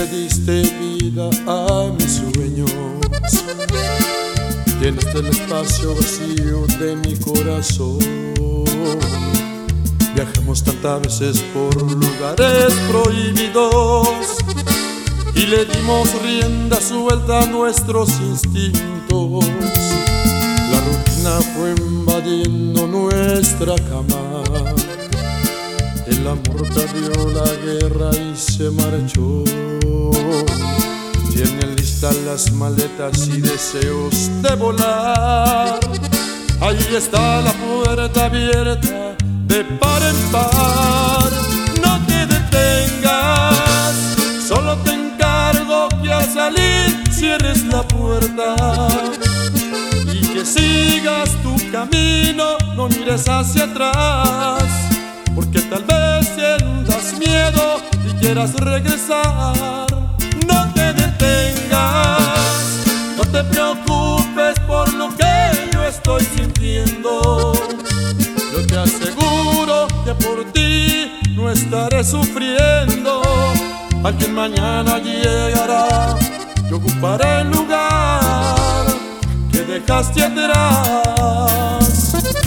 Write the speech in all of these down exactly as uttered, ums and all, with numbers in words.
le diste vida a mis sueños, llenaste el espacio vacío de mi corazón. Viajamos tantas veces por lugares prohibidos y le dimos rienda suelta a nuestros instintos. La rutina fue invadiendo nuestra cama, el amor perdió la guerra y se marchó. Tienen listas las maletas y deseos de volar. Ahí está la puerta abierta de par en par. No te detengas, solo te encargo que al salir cierres la puerta y que sigas tu camino, no mires hacia atrás, porque tal vez sientas miedo y quieras regresar. No te detengas, no te preocupes por lo que yo estoy sintiendo. Yo te aseguro que por ti no estaré sufriendo. Alguien mañana llegará y ocupará el lugar que dejaste atrás.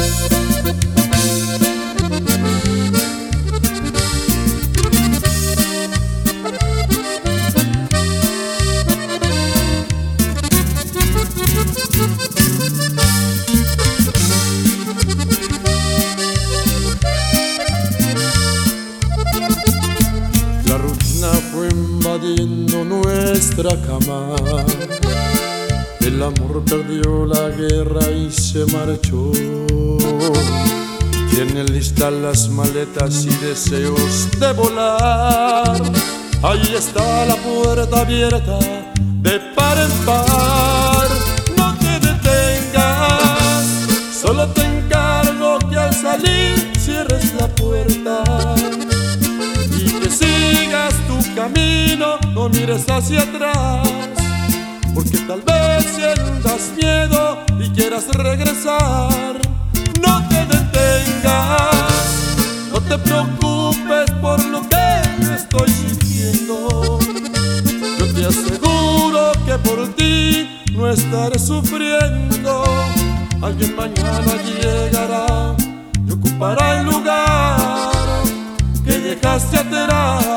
La rutina fue invadiendo nuestra cama, el amor perdió la guerra y se marchó. Tiene listas las maletas y deseos de volar. Ahí está la puerta abierta de par en par. No te detengas, solo te encargo que al salir cierres la puerta y que sigas tu camino, no mires hacia atrás, porque tal vez sientas miedo y quieras regresar. No te detengas, no te preocupes por lo que yo estoy sintiendo. Yo te aseguro que por ti no estaré sufriendo. Alguien mañana llegará y ocupará el lugar que dejaste atrás.